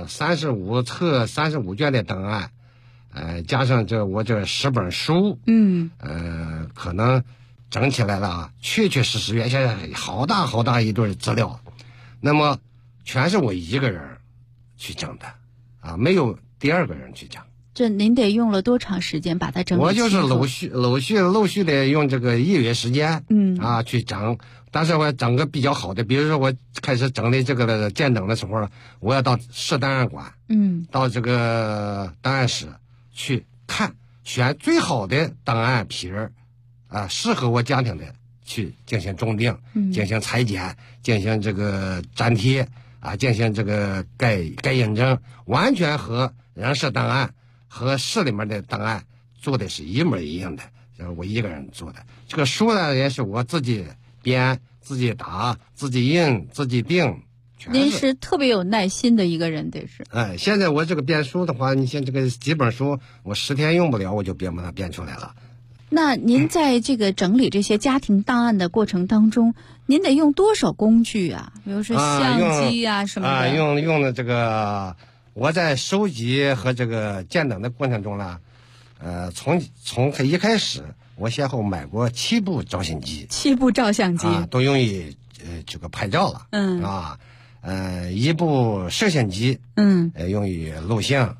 35册、35卷的档案，加上我这10本书，可能整起来了确实原先好大一堆资料，那么全是我一个人去整的没有第二个人去整。
这您得用了多长时间把它整理？
我就是陆续的用这个1月时间去整。但是我整个比较好的，比如说我开始整理这个建档的时候，我要到市档案馆，到这个档案室去看，选最好的档案皮儿适合我家庭的去进行重定，进行裁剪，进行这个粘贴进行这个盖印证，完全和人事档案和市里面的档案做的是一模一样的，就是我一个人做的。这个书呢也是我自己编、自己打、自己印、自己订。
您是特别有耐心的一个人，得是。
现在我这个编书的话，你像这个几本书，我10天用不了，我就把它编出来了。
那您在这个整理这些家庭档案的过程当中，您得用多少工具啊？比如说相机什么的。
用的这个，我在收集和这个建档的过程中呢，从一开始，我先后买过7部照相机。
7部照相机
都用于这个拍照了。1部摄像机，用于录像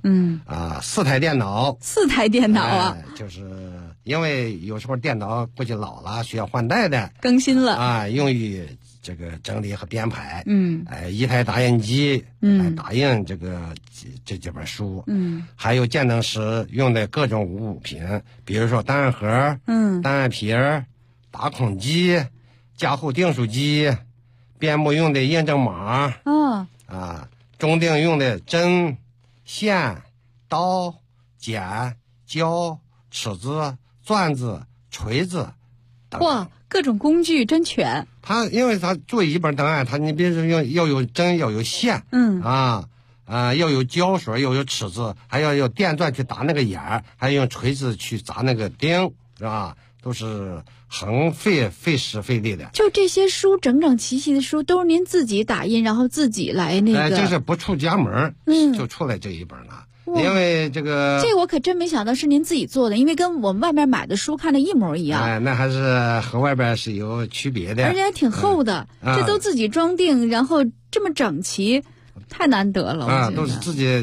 ，4台电脑。
4台电脑啊，
就是因为有时候电脑过去老了，需要换代的，
更新了
用于这个整理和编排。1台打印机来打印这几本书。还有建档时用的各种物品，比如说档案盒，档案皮儿，打孔机，加厚订书机。编目用的验证码，中定用的针、线、刀、剪、胶、尺子、钻子、锤子等等。
哇，各种工具真全。
因为他做一本档案，你比如说要有针，要有线，要有胶水，要有尺子，还要有电钻去打那个眼儿，还要用锤子去砸那个钉，是吧？都是很费时费力的。
就这些书整整齐齐的书，都是您自己打印，然后自己来
就是不出家门，就出来这一本了。因为这个
我可真没想到是您自己做的，因为跟我们外面买的书看的一模一样。
那还是和外边是有区别的，
而且还挺厚的。这都自己装订，然后这么整齐，太难得了。
都是自己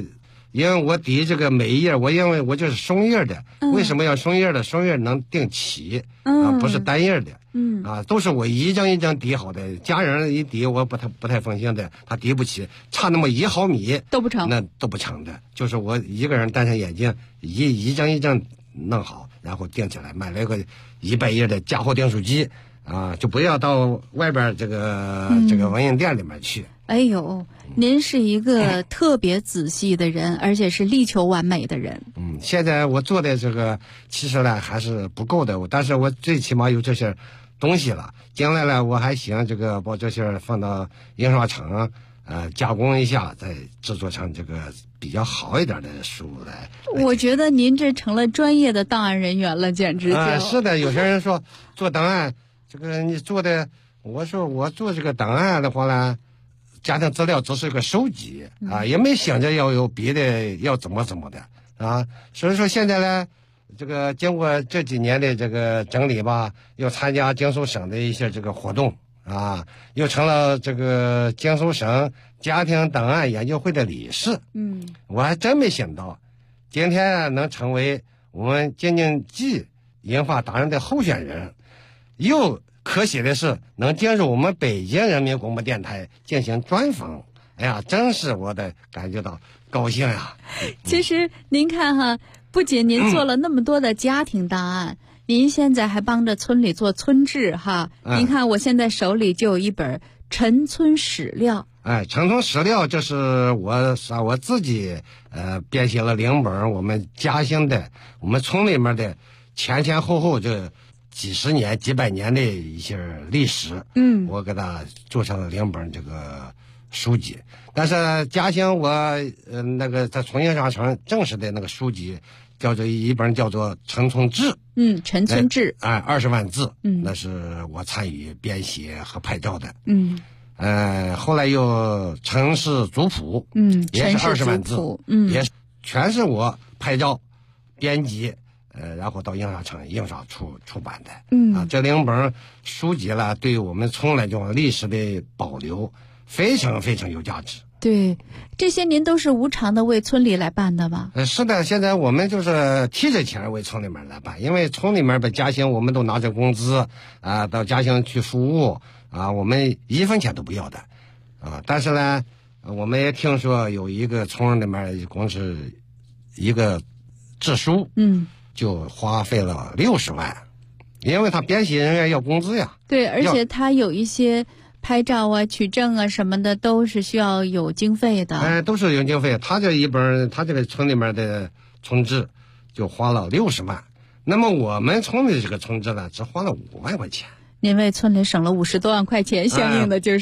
因为我抵这个每一页，我因为我就是松叶的，为什么要松叶的？松叶能定齐，不是单叶的，都是我一张一张抵好的。家人一抵，我不太放心的，他抵不起，差那么1毫米
都不成，
那都不成的。就是我一个人戴上眼镜，一张一张弄好，然后订起来，买了一个100页的家伙订书机。就不要到外边这个文印店里面去。
哎呦，您是一个特别仔细的人，而且是力求完美的人。
现在我做的这个其实呢还是不够的，但是我最起码有这些东西了。将来呢，我还想这个把这些放到印刷厂加工一下，再制作成这个比较好一点的书来。
我觉得您这成了专业的档案人员了，简直就。
是的，有些人说做档案。这个你做的，我说我做这个档案的话呢，家庭资料只是个收集也没想着要有别的要怎么的所以说现在呢，这个经过这几年的这个整理吧，又参加江苏省的一些这个活动又成了这个江苏省家庭档案研究会的理事。我还真没想到，今天能成为我们京津冀印发达人的候选人。又可喜的是能进入我们北京人民广播电台进行专访，哎呀，真是我的感觉到高兴呀。
其实您看哈，不仅您做了那么多的家庭档案，您现在还帮着村里做村志哈。您看我现在手里就有一本陈村史料。
陈村史料这是我自己编写了2本我们家乡的我们村里面的前后这几十年几百年的一些历史，我给它做成了2本这个书籍。但是家乡我那个在重庆商城正式的那个书籍叫做一本叫做《陈村志》，
陈村志
，20万字，那是我参与编写和拍照的，后来又城市族谱，也是20万字，也全是我拍照编辑。然后到印刷厂印刷出版的，这2本书籍了，对于我们村来讲历史的保留非常非常有价值。
对，这些您都是无偿的为村里来办的吧？
是的，现在我们就是提着钱为村里面来办，因为村里面的家乡我们都拿着工资到家乡去服务我们1分钱都不要的但是呢，我们也听说有一个村里面光是一个制书，就花费了60万，因为他编写人员要工资呀。
对，而且他有一些拍照取证什么的都是需要有经费的。
都是有经费。他这一本，他这个村里面的村志就花了60万，那么我们村里这个村志呢，只花了5万块钱。
您为村里省了50多万块钱，相应的就是。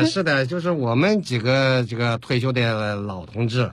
是的，就是我们几个这个退休的老同志。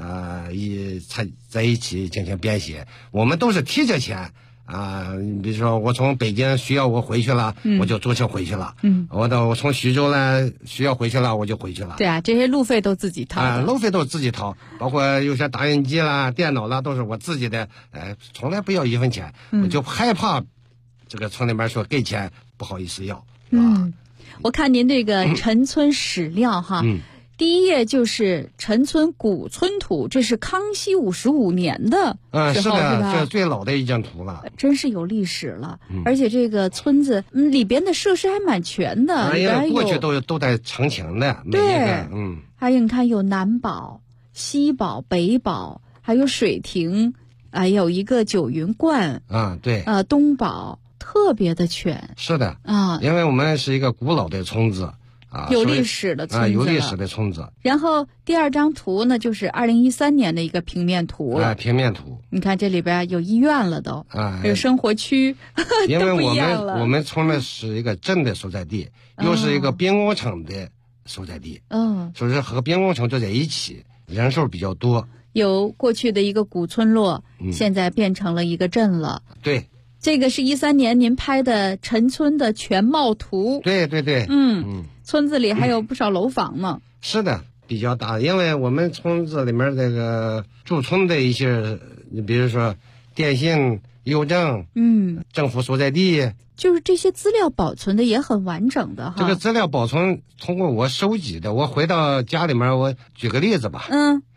在一起进行编写，我们都是提着钱比如说我从北京需要我回去了，我就坐车回去了。我从徐州呢需要回去了，我就回去了。
对啊，这些路费都自己掏。
路费都自己掏，包括有些打印机啦、电脑啦，都是我自己的。从来不要1分钱，我就害怕这个村里面说给钱不好意思要。
我看您这个陈村史料哈。第一页就是陈村古村图，这是康熙55年的时候，
是的，这最老的一张图了，
真是有历史了。而且这个村子里边的设施还蛮全的，
过去都在澄清的，
对，
每一个
还有你看有南堡、西堡、北堡，还有水亭，有一个九云观
对，
东堡，特别的全。
是的因为我们是一个古老的村子。
有历史的村子
有历史的村子。
然后第2张图呢，就是2013年的一个平面图了。
平面图，
你看这里边有医院了都有生活区，
因为我们村里是一个镇的所在地，又是一个兵工厂的所在地，所以说和兵工厂就在一起，人数比较多。
由过去的一个古村落，现在变成了一个镇了。
对。
这个是13年您拍的陈村的全貌图。
对，
村子里还有不少楼房呢。
是的，比较大，因为我们村子里面这个驻村的一些，你比如说电信、邮政，政府所在地，
就是这些资料保存的也很完整的哈。
这个资料保存通过我收集的，我回到家里面，我举个例子吧。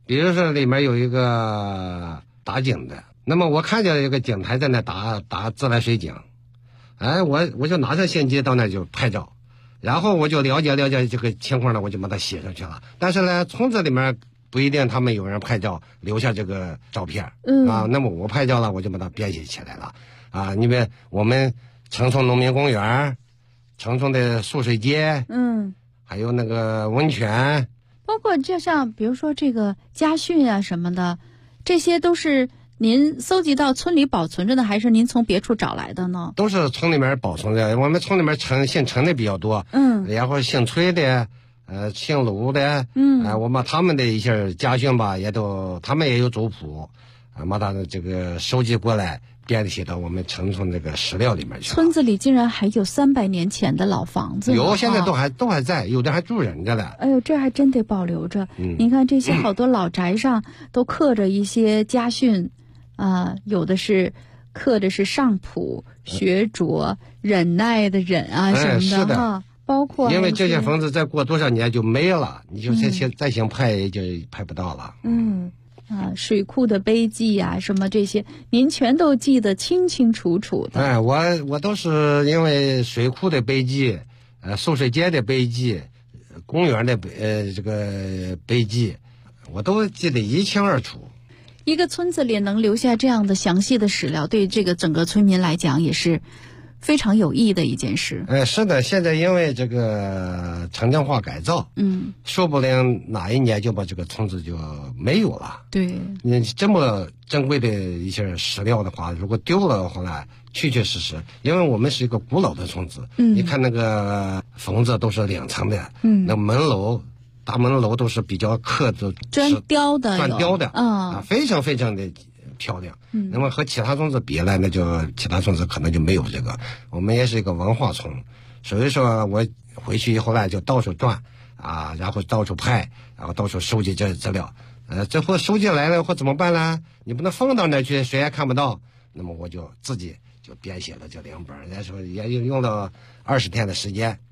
比如说里面有一个打井的，那么我看见一个井台在那打自来水井，哎，我就拿上相机到那就拍照，然后我就了解这个情况呢，我就把它写上去了。但是呢，村子里面不一定他们有人拍照留下这个照片，那么我拍照了，我就把它编写起来了啊。因为我们城村农民公园、城村的素水街，还有那个温泉，
包括就像比如说这个家训啊什么的，这些都是您搜集到村里保存着的，还是您从别处找来的呢？
都是村里面保存的。我们村里面姓陈的比较多，然后姓崔的，姓卢的，我把他们的一些家训吧，他们也有族谱，把他的这个收集过来，编写到我们城村这个史料里面去。
村子里竟然还有300年前的老房子，
有，现在都还在，有的还住人着了。
哎呦，这还真得保留着。你看这些好多老宅上都刻着一些家训。有的是刻的是上朴、学拙、忍耐的忍啊什么的哈，包括
因为这些房子再过多少年就没了，你就再想拍也就拍不到了。
水库的碑记啊什么这些，您全都记得清清楚楚的。
哎，我都是因为水库的碑记，素水街的碑记，公园的这个碑记，我都记得一清二楚。
一个村子里能留下这样的详细的史料，对这个整个村民来讲也是非常有益的一件事。
是的，现在因为这个城镇化改造，说不定哪一年就把这个村子就没有了。
对，
你这么珍贵的一些史料的话，如果丢了的话呢，确确实实，因为我们是一个古老的村子，你看那个房子都是2层的，那门楼。大门楼都是比较刻的
砖雕的，
非常非常的漂亮。那么和其他村子比呢，那就其他村子可能就没有这个。我们也是一个文化村，所以说我回去以后呢，就到处转然后到处拍，然后到处收集这资料。这货收集来了以后怎么办呢？你不能放到那去，谁也看不到。那么我就自己就编写了这2本，那时候也用了20天的时间。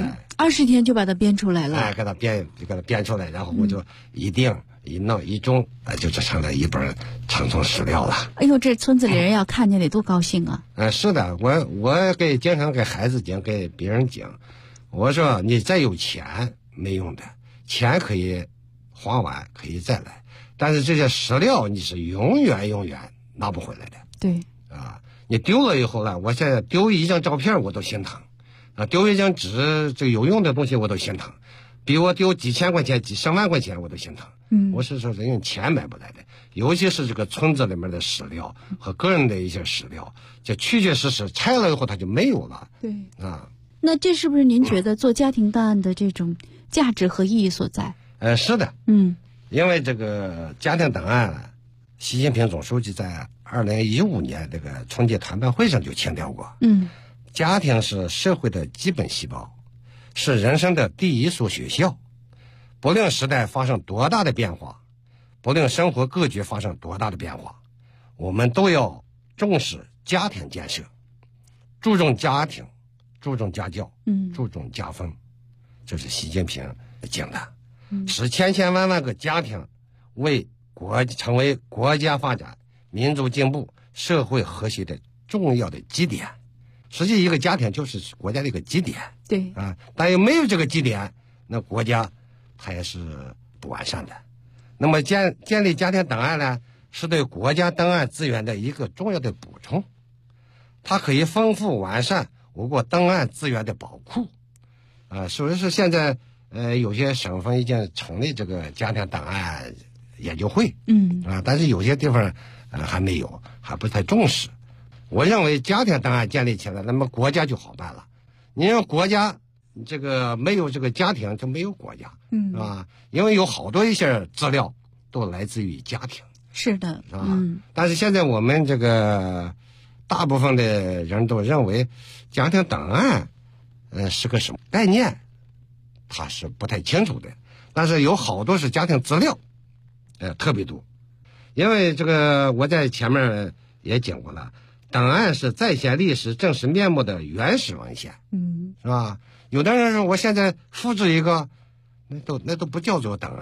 20天就把它编出来了。
给它编出来，然后我就一定一弄一中，就这成了一本城村史料了。
哎呦，这村子里人要看见得多高兴啊！
是的，我经常给孩子讲，给别人讲，我说你再有钱没用的，钱可以花完，可以再来，但是这些史料你是永远拿不回来的。
对
你丢了以后呢，我现在丢一张照片我都心疼。丢一张纸，这个有用的东西我都心疼，比我丢几千块钱、几十万块钱我都心疼。我是说人用钱买不来的，尤其是这个村子里面的史料和个人的一些史料，这确确实实拆了以后它就没有了。
对那这是不是您觉得做家庭档案的这种价值和意义所在？
是的，因为这个家庭档案，习近平总书记在2015年这个春节谈判会上就强调过。家庭是社会的基本细胞，是人生的第一所学校。不论时代发生多大的变化，不论生活格局发生多大的变化，我们都要重视家庭建设，注重家庭，注重家教，注重家风。这是习近平讲的，使千千万万个家庭成为国家发展、民族进步、社会和谐的重要的基点。实际一个家庭就是国家的一个基点，
对
但又没有这个基点，那国家它也是不完善的。那么建立家庭档案呢，是对国家档案资源的一个重要的补充，它可以丰富完善我国档案资源的宝库。所以说现在有些省份已经成立这个家庭档案研究会，但是有些地方还没有，还不太重视。我认为家庭档案建立起来，那么国家就好办了。你让国家这个没有这个家庭，就没有国家，因为有好多一些资料都来自于家庭。
是的，
是吧？但是现在我们这个大部分的人都认为家庭档案，是个什么概念，他是不太清楚的。但是有好多是家庭资料，特别多。因为这个我在前面也讲过了。档案是再现历史真实面目的原始文献，是吧？有的人说我现在复制一个，那都不叫做档案，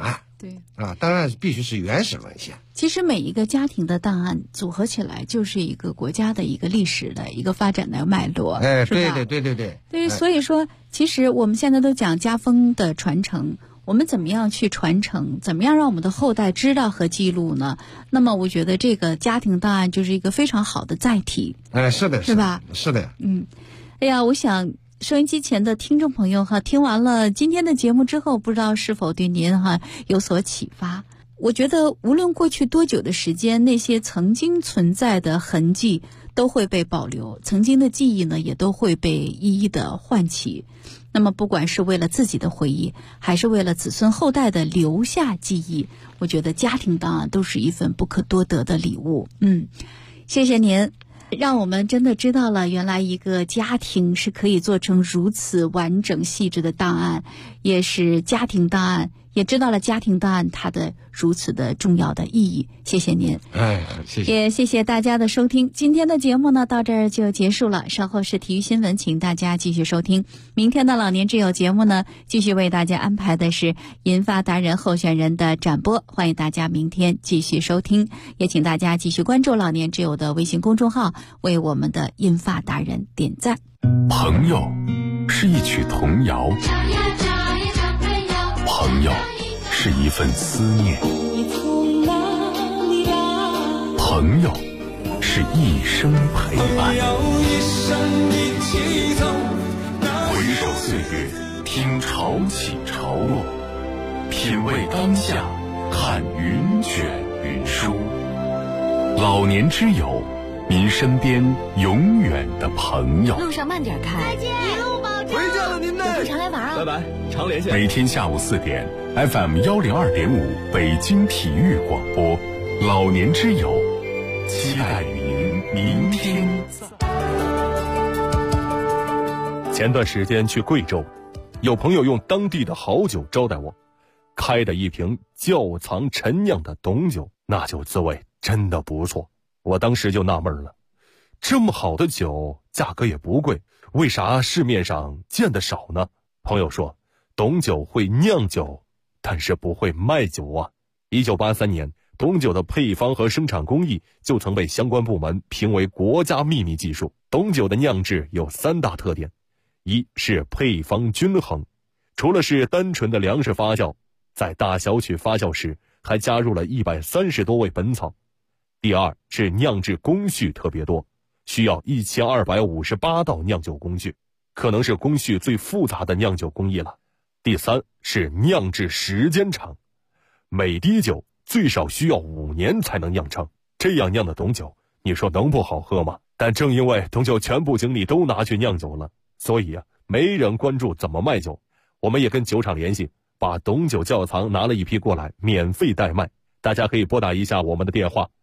对
啊，档案必须是原始文献。
其实每一个家庭的档案组合起来，就是一个国家的一个历史的一个发展的脉络。
哎，
对
对，
所以说，其实我们现在都讲家风的传承。我们怎么样去传承？怎么样让我们的后代知道和记录呢？那么，我觉得这个家庭档案就是一个非常好的载体。
哎，是的，
是吧？
是的。
哎呀，我想收音机前的听众朋友哈，听完了今天的节目之后，不知道是否对您哈有所启发？我觉得无论过去多久的时间，那些曾经存在的痕迹都会被保留，曾经的记忆呢也都会被一一的唤起。那么不管是为了自己的回忆，还是为了子孙后代的留下记忆，我觉得家庭档案都是一份不可多得的礼物。谢谢您，让我们真的知道了原来一个家庭是可以做成如此完整细致的档案，也是家庭档案，也知道了家庭档案它的如此的重要的意义。谢谢您。
谢谢。
也谢谢大家的收听。今天的节目呢到这儿就结束了，稍后是体育新闻，请大家继续收听。明天的老年之友节目呢，继续为大家安排的是银发达人候选人的展播，欢迎大家明天继续收听，也请大家继续关注老年之友的微信公众号，为我们的银发达人点赞。
朋友是一曲童谣，朋友是一份思念，朋友是一生陪伴。回首岁月，听潮起潮落，品味当下，看云卷云舒。老年之友，您身边永远的朋友。
路上慢点开，
再见，一路保重。
回见了您嘞，
有空常来玩啊！
拜拜，常连线。
每天下午4点 ，FM 102.5北京体育广播，老年之友，期待您明天。
前段时间去贵州，有朋友用当地的好酒招待我，开的一瓶窖藏陈酿的董酒，那酒滋味真的不错。我当时就纳闷了，这么好的酒，价格也不贵，为啥市面上见得少呢？朋友说，董酒会酿酒，但是不会卖酒啊。1983年，董酒的配方和生产工艺就曾被相关部门评为国家秘密技术。董酒的酿制有3大特点，一是配方均衡，除了是单纯的粮食发酵，在大小曲发酵时还加入了130多味本草。第二是酿制工序特别多，需要1258道酿酒工序，可能是工序最复杂的酿酒工艺了。第三是酿制时间长，每滴酒最少需要5年才能酿成，这样酿的董酒，你说能不好喝吗？但正因为董酒全部精力都拿去酿酒了，所以没人关注怎么卖酒。我们也跟酒厂联系，把董酒窖藏拿了一批过来，免费代卖。大家可以拨打一下我们的电话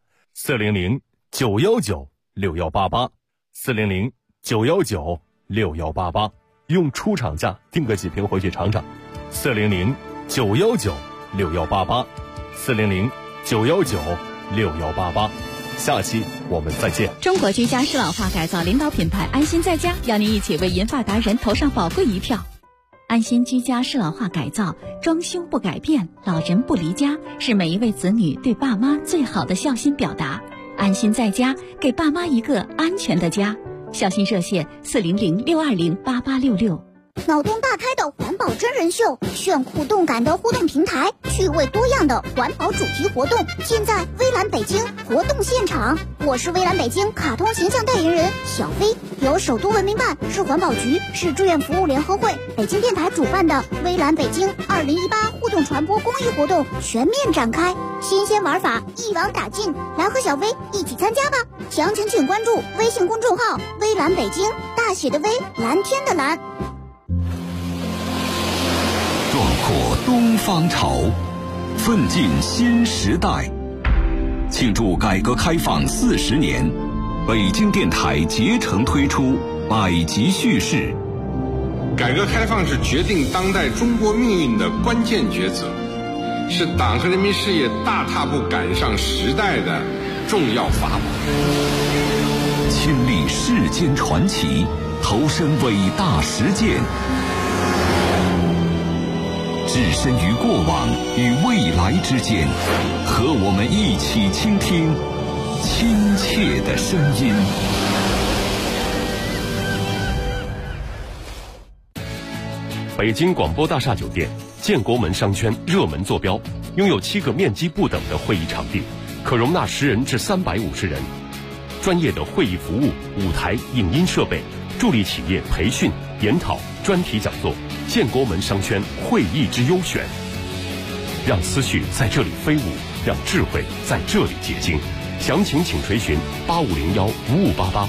，400-919-6188，400-919-6188，用出厂价订个几瓶回去尝尝。400-919-6188，400-919-6188。下期我们再见。
中国居家适老化改造领导品牌安心在家，邀您一起为银发达人投上宝贵一票。安心居家适老化改造，装修不改变，老人不离家，是每一位子女对爸妈最好的孝心表达。安心在家，给爸妈一个安全的家。孝心热线400-620-8866。
脑洞大开的环保真人秀，炫酷动感的互动平台，趣味多样的环保主题活动，尽在微蓝北京活动现场。我是微蓝北京卡通形象代言人小飞，由首都文明办、市环保局、市志愿服务联合会、北京电台主办的微蓝北京2018互动传播公益活动全面展开，新鲜玩法一网打尽，来和小飞一起参加吧！详情请关注微信公众号微蓝北京，大写的微，蓝天的蓝。
壮阔东方潮，奋进新时代。庆祝改革开放40年，北京电台竭诚推出百集叙事。
改革开放是决定当代中国命运的关键抉择，是党和人民事业大踏步赶上时代的重要法宝。
亲历世间传奇，投身伟大实践。
置身于过往与未来之间，和我们一起倾听亲切的声音。
北京广播大厦酒店建国门商圈热门坐标，拥有7个面积不等的会议场地，可容纳10人至350人。专业的会议服务、舞台、影音设备，助力企业培训、研讨、专题讲座。建国门商圈会议之优选，让思绪在这里飞舞，让智慧在这里结晶。详情请垂询85015588